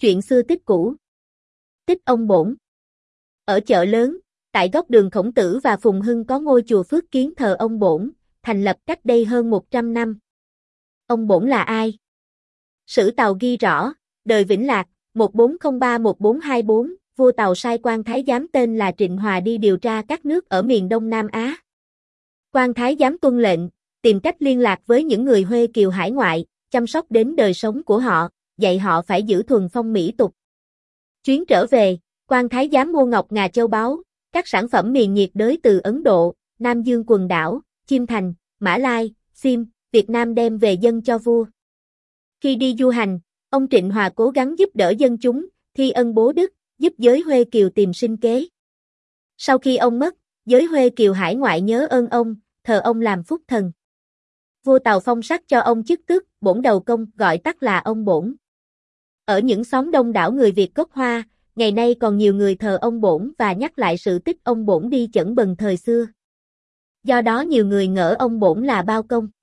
Chuyện xưa tích cũ. Tích ông Bổn. Ở chợ lớn, tại góc đường Khổng Tử và Phùng Hưng có ngôi chùa Phước Kiến thờ ông Bổn, thành lập cách đây hơn 100 năm. Ông Bổn là ai? Sử Tàu ghi rõ, đời Vĩnh Lạc, 1403-1424, vua Tàu sai quan thái giám tên là Trịnh Hòa đi điều tra các nước ở miền Đông Nam Á. Quan thái giám tuân lệnh, tìm cách liên lạc với những người Huê Kiều hải ngoại, chăm sóc đến đời sống của họ, dạy họ phải giữ thuần phong mỹ tục. Chuyến trở về, quan thái giám mua ngọc ngà châu báu, các sản phẩm miền nhiệt đới từ Ấn Độ, Nam Dương quần đảo, Chiêm Thành, Mã Lai, Sim, Việt Nam đem về dâng cho vua. Khi đi du hành, ông Trịnh Hòa cố gắng giúp đỡ dân chúng, thi ân bố đức, giúp giới Huê Kiều tìm sinh kế. Sau khi ông mất, giới Huê Kiều hải ngoại nhớ ơn ông, thờ ông làm phúc thần. Vua Tàu phong sắc cho ông chức tước Bổn Đầu Công, gọi tắt là ông Bổn. Ở những xóm đông đảo người Việt gốc Hoa, ngày nay còn nhiều người thờ ông Bổn và nhắc lại sự tích ông Bổn đi chẩn bần thời xưa. Do đó nhiều người ngỡ ông Bổn là bao công.